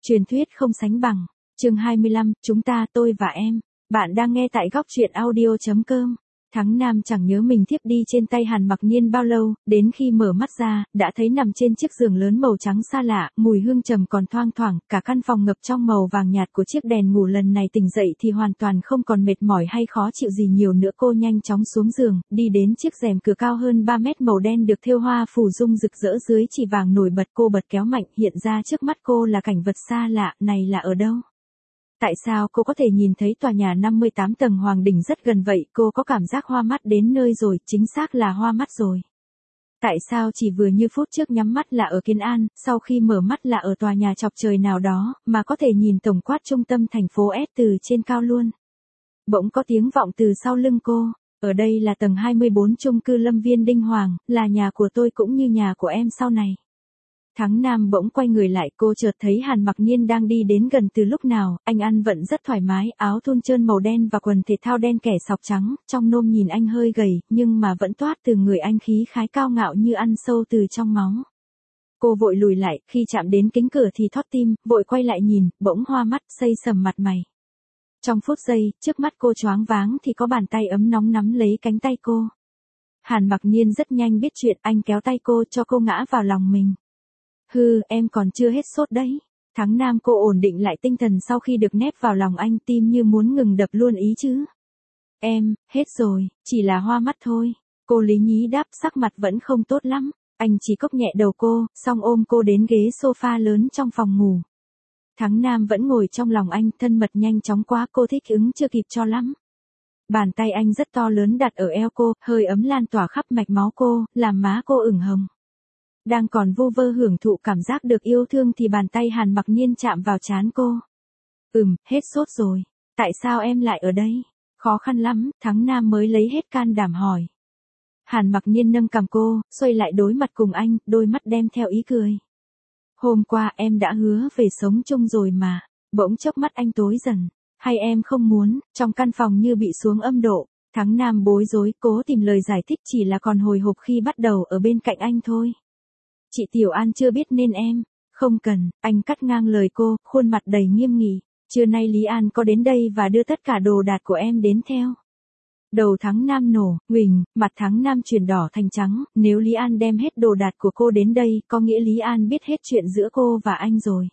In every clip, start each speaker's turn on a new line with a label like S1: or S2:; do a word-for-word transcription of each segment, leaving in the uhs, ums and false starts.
S1: Truyền thuyết không sánh bằng. Chương hai mươi lăm, chúng ta, tôi và em. Bạn đang nghe tại góc truyện audio chấm com. Thắng Nam chẳng nhớ mình thiếp đi trên tay Hàn Mặc Nhiên bao lâu, đến khi mở mắt ra, đã thấy nằm trên chiếc giường lớn màu trắng xa lạ, mùi hương trầm còn thoang thoảng, cả căn phòng ngập trong màu vàng nhạt của chiếc đèn ngủ. Lần này tỉnh dậy thì hoàn toàn không còn mệt mỏi hay khó chịu gì nhiều nữa. Cô nhanh chóng xuống giường, đi đến chiếc rèm cửa cao hơn ba mét màu đen được thêu hoa phù dung rực rỡ dưới chỉ vàng nổi bật. Cô bật kéo mạnh, hiện ra trước mắt cô là cảnh vật xa lạ, này là ở đâu? Tại sao cô có thể nhìn thấy tòa nhà năm mươi tám tầng Hoàng Đình rất gần vậy? Cô có cảm giác hoa mắt đến nơi rồi, chính xác là hoa mắt rồi. Tại sao chỉ vừa như phút trước nhắm mắt là ở Kiến An, sau khi mở mắt là ở tòa nhà chọc trời nào đó, mà có thể nhìn tổng quát trung tâm thành phố S từ trên cao luôn? Bỗng có tiếng vọng từ sau lưng cô. Ở đây là tầng hai mươi bốn chung cư Lâm Viên Đinh Hoàng, là nhà của tôi cũng như nhà của em sau này. Thắng Nam bỗng quay người lại, cô chợt thấy Hàn Mặc Nhiên đang đi đến gần từ lúc nào. Anh ăn vận rất thoải mái, áo thun trơn màu đen và quần thể thao đen kẻ sọc trắng, trong nôm nhìn anh hơi gầy, nhưng mà vẫn toát từ người anh khí khái cao ngạo như ăn sâu từ trong máu. Cô vội lùi lại, khi chạm đến kính cửa thì thót tim, vội quay lại nhìn, bỗng hoa mắt, xây sầm mặt mày. Trong phút giây, trước mắt cô choáng váng thì có bàn tay ấm nóng nắm lấy cánh tay cô. Hàn Mặc Nhiên rất nhanh biết chuyện, anh kéo tay cô cho cô ngã vào lòng mình. Hừ, em còn chưa hết sốt đấy. Thắng Nam cô ổn định lại tinh thần sau khi được nép vào lòng anh, tim như muốn ngừng đập luôn ý chứ. Em, hết rồi, chỉ là hoa mắt thôi. Cô lý nhí đáp, sắc mặt vẫn không tốt lắm. Anh chỉ cốc nhẹ đầu cô, xong ôm cô đến ghế sofa lớn trong phòng ngủ. Thắng Nam vẫn ngồi trong lòng anh, thân mật nhanh chóng quá, cô thích ứng chưa kịp cho lắm. Bàn tay anh rất to lớn đặt ở eo cô, hơi ấm lan tỏa khắp mạch máu cô, làm má cô ửng hồng. Đang còn vu vơ hưởng thụ cảm giác được yêu thương thì bàn tay Hàn Mặc Nhiên chạm vào trán cô. Ừm, hết sốt rồi. Tại sao em lại ở đây? Khó khăn lắm, Thắng Nam mới lấy hết can đảm hỏi. Hàn Mặc Nhiên nâng cằm cô, xoay lại đối mặt cùng anh, đôi mắt đem theo ý cười. Hôm qua em đã hứa về sống chung rồi mà. Bỗng chốc mắt anh tối dần. Hay em không muốn? Trong căn phòng như bị xuống âm độ. Thắng Nam bối rối, cố tìm lời giải thích, chỉ là còn hồi hộp khi bắt đầu ở bên cạnh anh thôi. Chị Tiểu An chưa biết nên em. Không cần, anh cắt ngang lời cô, khuôn mặt đầy nghiêm nghị. Trưa nay Lý An có đến đây và đưa tất cả đồ đạc của em đến theo. Đầu Thắng Nam nổ, nguỳnh, mặt Thắng Nam chuyển đỏ thành trắng. Nếu Lý An đem hết đồ đạc của cô đến đây, có nghĩa Lý An biết hết chuyện giữa cô và anh rồi.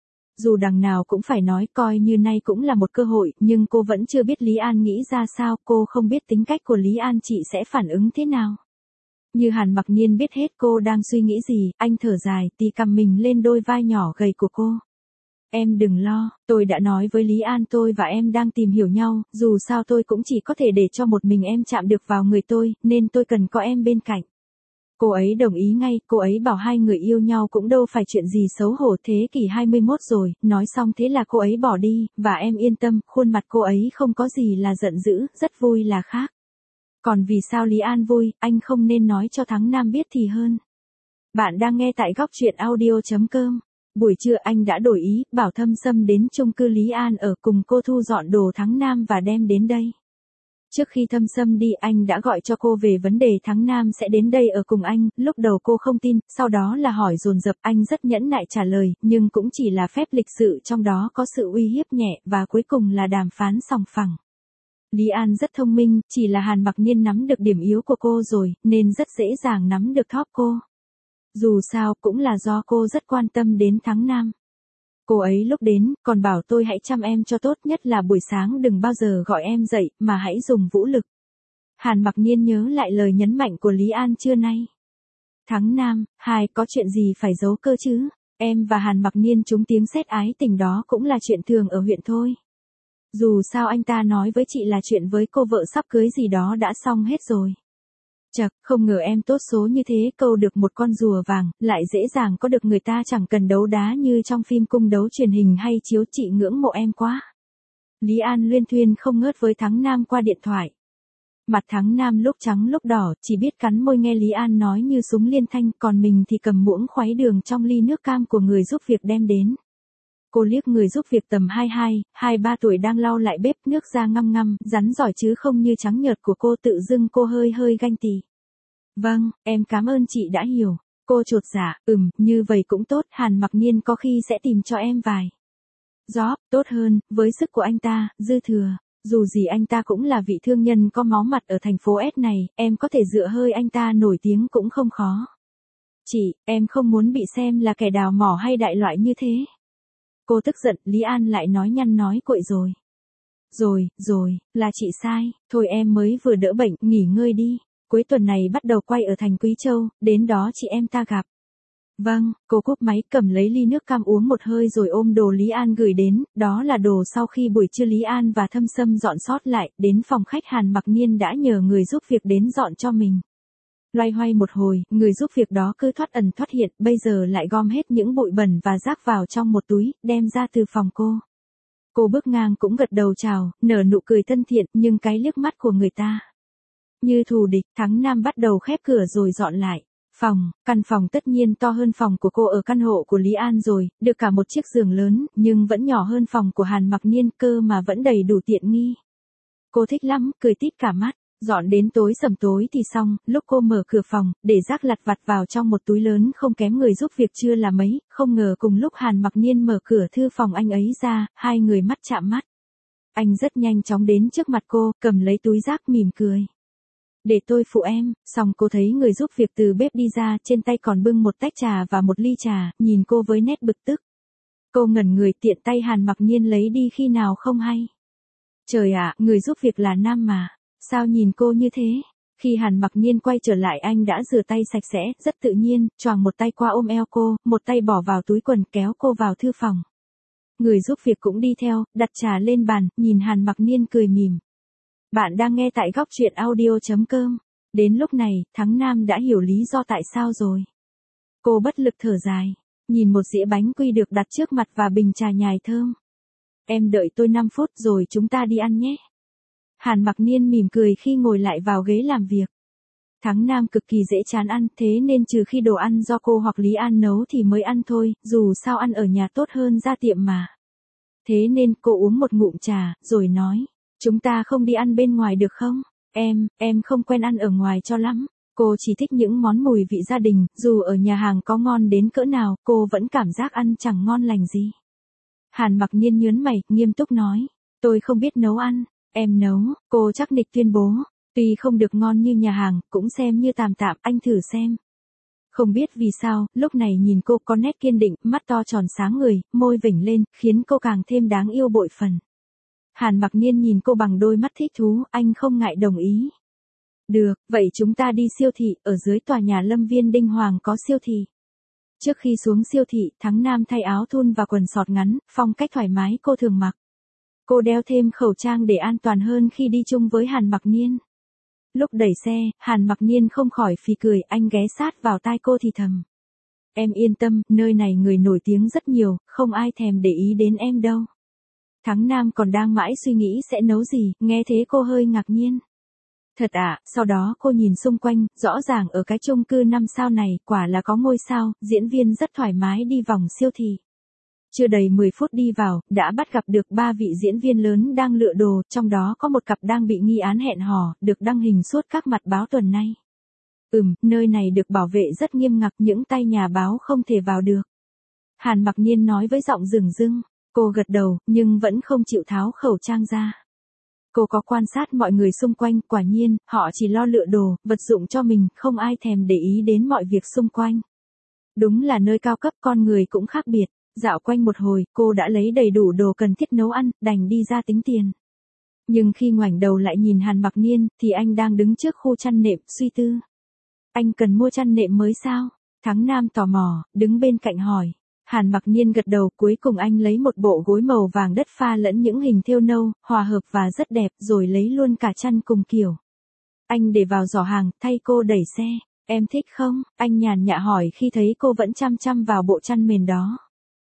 S1: Dù đằng nào cũng phải nói, coi như nay cũng là một cơ hội, nhưng cô vẫn chưa biết Lý An nghĩ ra sao, cô không biết tính cách của Lý An chị sẽ phản ứng thế nào. Như Hàn Mặc Nhiên biết hết cô đang suy nghĩ gì, anh thở dài, tì cầm mình lên đôi vai nhỏ gầy của cô. Em đừng lo, tôi đã nói với Lý An tôi và em đang tìm hiểu nhau, dù sao tôi cũng chỉ có thể để cho một mình em chạm được vào người tôi, nên tôi cần có em bên cạnh. Cô ấy đồng ý ngay, cô ấy bảo hai người yêu nhau cũng đâu phải chuyện gì xấu hổ, thế kỷ hai mươi mốt rồi. Nói xong thế là cô ấy bỏ đi, và em yên tâm, khuôn mặt cô ấy không có gì là giận dữ, rất vui là khác. Còn vì sao Lý An vui, anh không nên nói cho Thắng Nam biết thì hơn. Bạn đang nghe tại góc truyện audio chấm com. Buổi trưa anh đã đổi ý, bảo Thâm Sâm đến chung cư Lý An ở cùng cô thu dọn đồ Thắng Nam và đem đến đây. Trước khi Thâm Sâm đi, anh đã gọi cho cô về vấn đề Thắng Nam sẽ đến đây ở cùng anh. Lúc đầu cô không tin, sau đó là hỏi dồn dập, anh rất nhẫn nại trả lời, nhưng cũng chỉ là phép lịch sự, trong đó có sự uy hiếp nhẹ, và cuối cùng là đàm phán sòng phẳng. Lý An rất thông minh, chỉ là Hàn Mặc Nhiên nắm được điểm yếu của cô rồi, nên rất dễ dàng nắm được thóp cô. Dù sao, cũng là do cô rất quan tâm đến Thắng Nam. Cô ấy lúc đến, còn bảo tôi hãy chăm em cho tốt, nhất là buổi sáng đừng bao giờ gọi em dậy, mà hãy dùng vũ lực. Hàn Mặc Nhiên nhớ lại lời nhấn mạnh của Lý An trưa nay. Thắng Nam, hai, có chuyện gì phải giấu cơ chứ? Em và Hàn Mặc Nhiên trúng tiếng sét ái tình đó cũng là chuyện thường ở huyện thôi. Dù sao anh ta nói với chị là chuyện với cô vợ sắp cưới gì đó đã xong hết rồi. Chật, không ngờ em tốt số như thế, câu được một con rùa vàng, lại dễ dàng có được người ta, chẳng cần đấu đá như trong phim cung đấu truyền hình hay chiếu, chị ngưỡng mộ em quá. Lý An luyên thuyên không ngớt với Thắng Nam qua điện thoại. Mặt Thắng Nam lúc trắng lúc đỏ, chỉ biết cắn môi nghe Lý An nói như súng liên thanh, còn mình thì cầm muỗng khuấy đường trong ly nước cam của người giúp việc đem đến. Cô liếc người giúp việc tầm hai hai, hai ba tuổi đang lau lại bếp, nước ra ngăm ngăm, rắn giỏi chứ không như trắng nhợt của cô, tự dưng cô hơi hơi ganh tị. Vâng, em cảm ơn chị đã hiểu. Cô chột dạ, ừm, như vậy cũng tốt, Hàn Mặc Nhiên có khi sẽ tìm cho em vài Job, tốt hơn, với sức của anh ta, dư thừa. Dù gì anh ta cũng là vị thương nhân có máu mặt ở thành phố S này, em có thể dựa hơi anh ta nổi tiếng cũng không khó. Chị, em không muốn bị xem là kẻ đào mỏ hay đại loại như thế. Cô tức giận, Lý An lại nói nhăn nói cuội rồi. Rồi, rồi, là chị sai, thôi em mới vừa đỡ bệnh, nghỉ ngơi đi. Cuối tuần này bắt đầu quay ở thành Quý Châu, đến đó chị em ta gặp. Vâng, cô cúp máy cầm lấy ly nước cam uống một hơi rồi ôm đồ Lý An gửi đến, đó là đồ sau khi buổi trưa Lý An và Thâm Sâm dọn sót lại, đến phòng khách Hàn Mặc Niên đã nhờ người giúp việc đến dọn cho mình. Loay hoay một hồi, người giúp việc đó cứ thoát ẩn thoát hiện, bây giờ lại gom hết những bụi bẩn và rác vào trong một túi, đem ra từ phòng cô. Cô bước ngang cũng gật đầu chào, nở nụ cười thân thiện, nhưng cái liếc mắt của người ta như thù địch. Thắng Nam bắt đầu khép cửa rồi dọn lại. Phòng, căn phòng tất nhiên to hơn phòng của cô ở căn hộ của Lý An rồi, được cả một chiếc giường lớn, nhưng vẫn nhỏ hơn phòng của Hàn Mặc Niên cơ mà vẫn đầy đủ tiện nghi. Cô thích lắm, cười tít cả mắt. Dọn đến tối sầm tối thì xong, lúc cô mở cửa phòng, để rác lặt vặt vào trong một túi lớn không kém người giúp việc chưa là mấy, không ngờ cùng lúc Hàn Mặc Niên mở cửa thư phòng anh ấy ra, hai người mắt chạm mắt. Anh rất nhanh chóng đến trước mặt cô, cầm lấy túi rác mỉm cười. Để tôi phụ em, xong cô thấy người giúp việc từ bếp đi ra, trên tay còn bưng một tách trà và một ly trà, nhìn cô với nét bực tức. Cô ngẩn người, tiện tay Hàn Mặc Niên lấy đi khi nào không hay. Trời ạ, người giúp việc là nam mà. Sao nhìn cô như thế? Khi Hàn Mặc Niên quay trở lại anh đã rửa tay sạch sẽ, rất tự nhiên, choàng một tay qua ôm eo cô, một tay bỏ vào túi quần kéo cô vào thư phòng. Người giúp việc cũng đi theo, đặt trà lên bàn, nhìn Hàn Mặc Niên cười mỉm. Bạn đang nghe tại góc truyện audio chấm com. Đến lúc này, Thắng Nam đã hiểu lý do tại sao rồi. Cô bất lực thở dài, nhìn một dĩa bánh quy được đặt trước mặt và bình trà nhài thơm. Em đợi tôi năm phút rồi chúng ta đi ăn nhé. Hàn Mặc Niên mỉm cười khi ngồi lại vào ghế làm việc. Thắng Nam cực kỳ dễ chán ăn, thế nên trừ khi đồ ăn do cô hoặc Lý An nấu thì mới ăn thôi, dù sao ăn ở nhà tốt hơn ra tiệm mà. Thế nên cô uống một ngụm trà, rồi nói, chúng ta không đi ăn bên ngoài được không? Em, em không quen ăn ở ngoài cho lắm. Cô chỉ thích những món mùi vị gia đình, dù ở nhà hàng có ngon đến cỡ nào, cô vẫn cảm giác ăn chẳng ngon lành gì. Hàn Mặc Niên nhớn mày, nghiêm túc nói, tôi không biết nấu ăn. Em nấu, cô chắc nịch tuyên bố. Tuy không được ngon như nhà hàng, cũng xem như tạm tạm, anh thử xem. Không biết vì sao, lúc này nhìn cô có nét kiên định, mắt to tròn sáng người, môi vểnh lên, khiến cô càng thêm đáng yêu bội phần. Hàn Mặc Niên nhìn cô bằng đôi mắt thích thú, anh không ngại đồng ý. Được, vậy chúng ta đi siêu thị, ở dưới tòa nhà Lâm Viên Đinh Hoàng có siêu thị. Trước khi xuống siêu thị, Thắng Nam thay áo thun và quần sọt ngắn, phong cách thoải mái cô thường mặc. Cô đeo thêm khẩu trang để an toàn hơn khi đi chung với Hàn Mặc Niên. Lúc đẩy xe, Hàn Mặc Niên không khỏi phì cười, anh ghé sát vào tai cô thì thầm. Em yên tâm, nơi này người nổi tiếng rất nhiều, không ai thèm để ý đến em đâu. Thắng Nam còn đang mãi suy nghĩ sẽ nấu gì, nghe thế cô hơi ngạc nhiên. Thật ạ, à, sau đó cô nhìn xung quanh, rõ ràng ở cái chung cư năm sao này, quả là có ngôi sao, diễn viên rất thoải mái đi vòng siêu thị. Chưa đầy mười phút đi vào, đã bắt gặp được ba vị diễn viên lớn đang lựa đồ, trong đó có một cặp đang bị nghi án hẹn hò, được đăng hình suốt các mặt báo tuần nay. Ừm, nơi này được bảo vệ rất nghiêm ngặt, những tay nhà báo không thể vào được. Hàn Mặc Niên nói với giọng dửng dưng, cô gật đầu, nhưng vẫn không chịu tháo khẩu trang ra. Cô có quan sát mọi người xung quanh, quả nhiên, họ chỉ lo lựa đồ, vật dụng cho mình, không ai thèm để ý đến mọi việc xung quanh. Đúng là nơi cao cấp, con người cũng khác biệt. Dạo quanh một hồi, cô đã lấy đầy đủ đồ cần thiết nấu ăn, đành đi ra tính tiền. Nhưng khi ngoảnh đầu lại nhìn Hàn Mặc Niên, thì anh đang đứng trước khu chăn nệm, suy tư. Anh cần mua chăn nệm mới sao? Thắng Nam tò mò, đứng bên cạnh hỏi. Hàn Mặc Niên gật đầu, cuối cùng anh lấy một bộ gối màu vàng đất pha lẫn những hình thêu nâu, hòa hợp và rất đẹp, rồi lấy luôn cả chăn cùng kiểu. Anh để vào giỏ hàng, thay cô đẩy xe. Em thích không? Anh nhàn nhã hỏi khi thấy cô vẫn chăm chăm vào bộ chăn mền đó.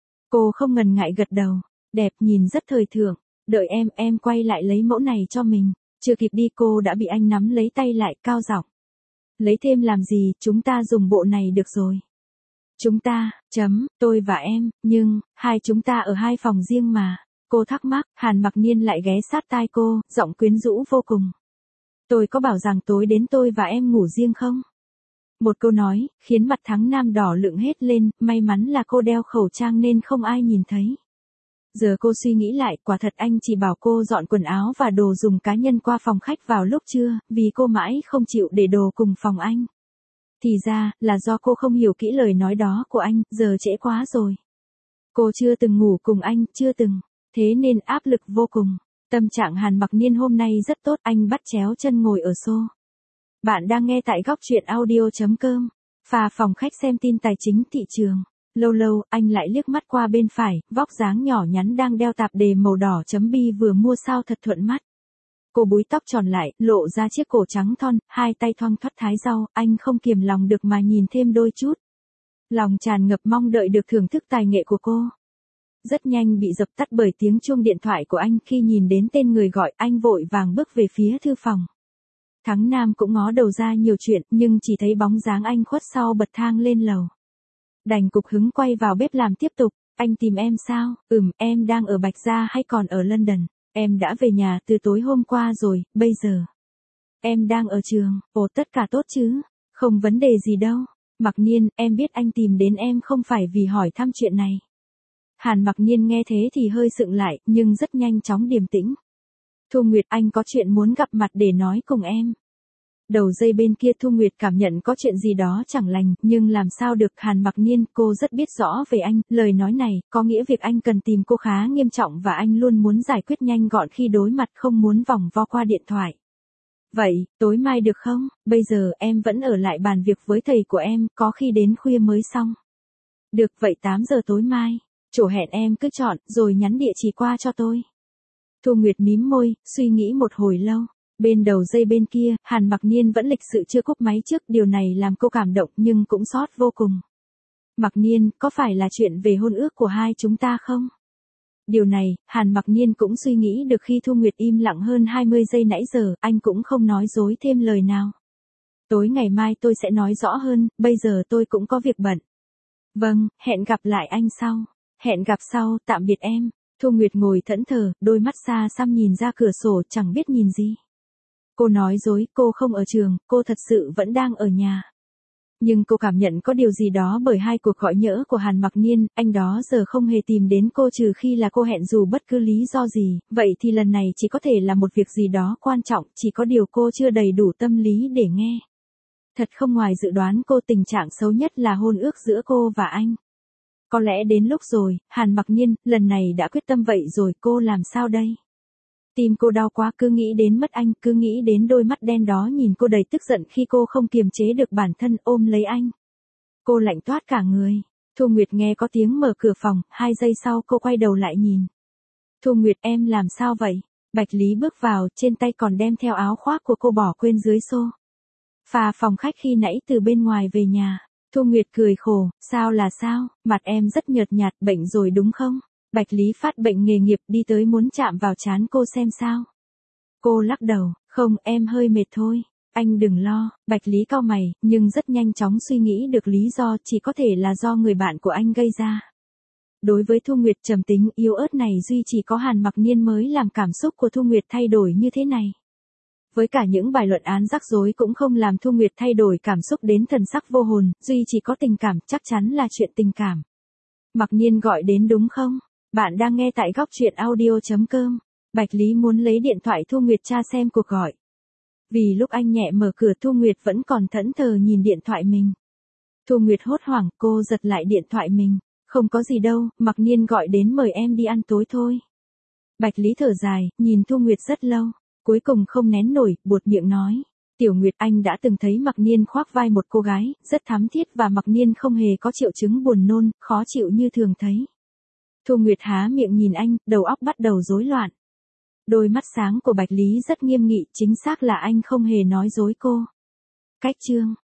S1: Cô không ngần ngại gật đầu, đẹp, nhìn rất thời thượng, đợi em, em quay lại lấy mẫu này cho mình. Chưa kịp đi cô đã bị anh nắm lấy tay lại, cao giọng. Lấy thêm làm gì, chúng ta dùng bộ này được rồi. Chúng ta, chấm, tôi và em, nhưng, hai chúng ta ở hai phòng riêng mà. Cô thắc mắc, Hàn Mặc Niên lại ghé sát tai cô, giọng quyến rũ vô cùng. Tôi có bảo rằng tối đến tôi và em ngủ riêng không? Một câu nói, khiến mặt Thắng Nam đỏ lựng hết lên, may mắn là cô đeo khẩu trang nên không ai nhìn thấy. Giờ cô suy nghĩ lại, quả thật anh chỉ bảo cô dọn quần áo và đồ dùng cá nhân qua phòng khách vào lúc trưa, vì cô mãi không chịu để đồ cùng phòng anh. Thì ra, là do cô không hiểu kỹ lời nói đó của anh, giờ trễ quá rồi. Cô chưa từng ngủ cùng anh, chưa từng, thế nên áp lực vô cùng. Tâm trạng Hàn Mặc Niên hôm nay rất tốt, anh bắt chéo chân ngồi ở xô. Bạn đang nghe tại góc truyện audio.com. Phà phòng khách xem tin tài chính thị trường. Lâu lâu, anh lại liếc mắt qua bên phải, vóc dáng nhỏ nhắn đang đeo tạp dề màu đỏ chấm bi vừa mua sao thật thuận mắt. Cô búi tóc tròn lại, lộ ra chiếc cổ trắng thon, hai tay thoăn thoắt thái rau, anh không kiềm lòng được mà nhìn thêm đôi chút. Lòng tràn ngập mong đợi được thưởng thức tài nghệ của cô. Rất nhanh bị dập tắt bởi tiếng chuông điện thoại của anh, khi nhìn đến tên người gọi, anh vội vàng bước về phía thư phòng. Thắng Nam cũng ngó đầu ra nhiều chuyện, nhưng chỉ thấy bóng dáng anh khuất sau bậc thang lên lầu. Đành cục hứng quay vào bếp làm tiếp tục. Anh tìm em sao? Ừm, em đang ở Bạch Gia hay còn ở London? Em đã về nhà từ tối hôm qua rồi, bây giờ. Em đang ở trường. Ồ, tất cả tốt chứ? Không vấn đề gì đâu. Mặc Niên, em biết anh tìm đến em không phải vì hỏi thăm chuyện này. Hàn Mặc Niên nghe thế thì hơi sững lại, nhưng rất nhanh chóng điềm tĩnh. Thu Nguyệt, anh có chuyện muốn gặp mặt để nói cùng em. Đầu dây bên kia Thu Nguyệt cảm nhận có chuyện gì đó chẳng lành, nhưng làm sao được. Hàn Mặc Niên, cô rất biết rõ về anh, lời nói này, có nghĩa việc anh cần tìm cô khá nghiêm trọng và anh luôn muốn giải quyết nhanh gọn khi đối mặt, không muốn vòng vo qua điện thoại. Vậy, tối mai được không? Bây giờ em vẫn ở lại bàn việc với thầy của em, có khi đến khuya mới xong. Được, vậy tám giờ tối mai. Chỗ hẹn em cứ chọn, rồi nhắn địa chỉ qua cho tôi. Thu Nguyệt mím môi, suy nghĩ một hồi lâu. Bên đầu dây bên kia, Hàn Mặc Niên vẫn lịch sự chưa cúp máy trước, điều này làm cô cảm động nhưng cũng xót vô cùng. Mặc Niên, có phải là chuyện về hôn ước của hai chúng ta không? Điều này, Hàn Mặc Niên cũng suy nghĩ được khi Thu Nguyệt im lặng hơn hai mươi giây nãy giờ, anh cũng không nói dối thêm lời nào. Tối ngày mai tôi sẽ nói rõ hơn, bây giờ tôi cũng có việc bận. Vâng, hẹn gặp lại anh sau. Hẹn gặp sau, tạm biệt em. Thu Nguyệt ngồi thẫn thờ, đôi mắt xa xăm nhìn ra cửa sổ, chẳng biết nhìn gì. Cô nói dối, cô không ở trường, cô thật sự vẫn đang ở nhà. Nhưng cô cảm nhận có điều gì đó bởi hai cuộc gọi nhỡ của Hàn Mặc Niên, anh đó giờ không hề tìm đến cô trừ khi là cô hẹn dù bất cứ lý do gì, vậy thì lần này chỉ có thể là một việc gì đó quan trọng, chỉ có điều cô chưa đầy đủ tâm lý để nghe. Thật không ngoài dự đoán cô, tình trạng xấu nhất là hôn ước giữa cô và anh. Có lẽ đến lúc rồi, Hàn Mặc Niên, lần này đã quyết tâm vậy rồi, cô làm sao đây? Tim cô đau quá, cứ nghĩ đến mất anh, cứ nghĩ đến đôi mắt đen đó nhìn cô đầy tức giận khi cô không kiềm chế được bản thân ôm lấy anh. Cô lạnh toát cả người. Thu Nguyệt nghe có tiếng mở cửa phòng, hai giây sau cô quay đầu lại nhìn. Thu Nguyệt, em làm sao vậy? Bạch Lý bước vào, trên tay còn đem theo áo khoác của cô bỏ quên dưới xô. Phà phòng khách khi nãy từ bên ngoài về nhà. Thu Nguyệt cười khổ, sao là sao, mặt em rất nhợt nhạt, bệnh rồi đúng không? Bạch Lý phát bệnh nghề nghiệp, đi tới muốn chạm vào trán cô xem sao. Cô lắc đầu, không, em hơi mệt thôi. Anh đừng lo. Bạch Lý cau mày, nhưng rất nhanh chóng suy nghĩ được lý do, chỉ có thể là do người bạn của anh gây ra. Đối với Thu Nguyệt trầm tính, yếu ớt này duy chỉ có Hàn Mặc Niên mới làm cảm xúc của Thu Nguyệt thay đổi như thế này. Với cả những bài luận án rắc rối cũng không làm Thu Nguyệt thay đổi cảm xúc đến thần sắc vô hồn, duy chỉ có tình cảm, chắc chắn là chuyện tình cảm. Mặc Niên gọi đến đúng không? Bạn đang nghe tại góc truyện audio.com. Bạch Lý muốn lấy điện thoại Thu Nguyệt tra xem cuộc gọi. Vì lúc anh nhẹ mở cửa Thu Nguyệt vẫn còn thẫn thờ nhìn điện thoại mình. Thu Nguyệt hốt hoảng, cô giật lại điện thoại mình. Không có gì đâu, Mặc Niên gọi đến mời em đi ăn tối thôi. Bạch Lý thở dài, nhìn Thu Nguyệt rất lâu. Cuối cùng không nén nổi, buột miệng nói. Tiểu Nguyệt, anh đã từng thấy Mặc Niên khoác vai một cô gái, rất thắm thiết và Mặc Niên không hề có triệu chứng buồn nôn, khó chịu như thường thấy. Thu Nguyệt há miệng nhìn anh, đầu óc bắt đầu rối loạn. Đôi mắt sáng của Bạch Lý rất nghiêm nghị, chính xác là anh không hề nói dối cô. Cách chương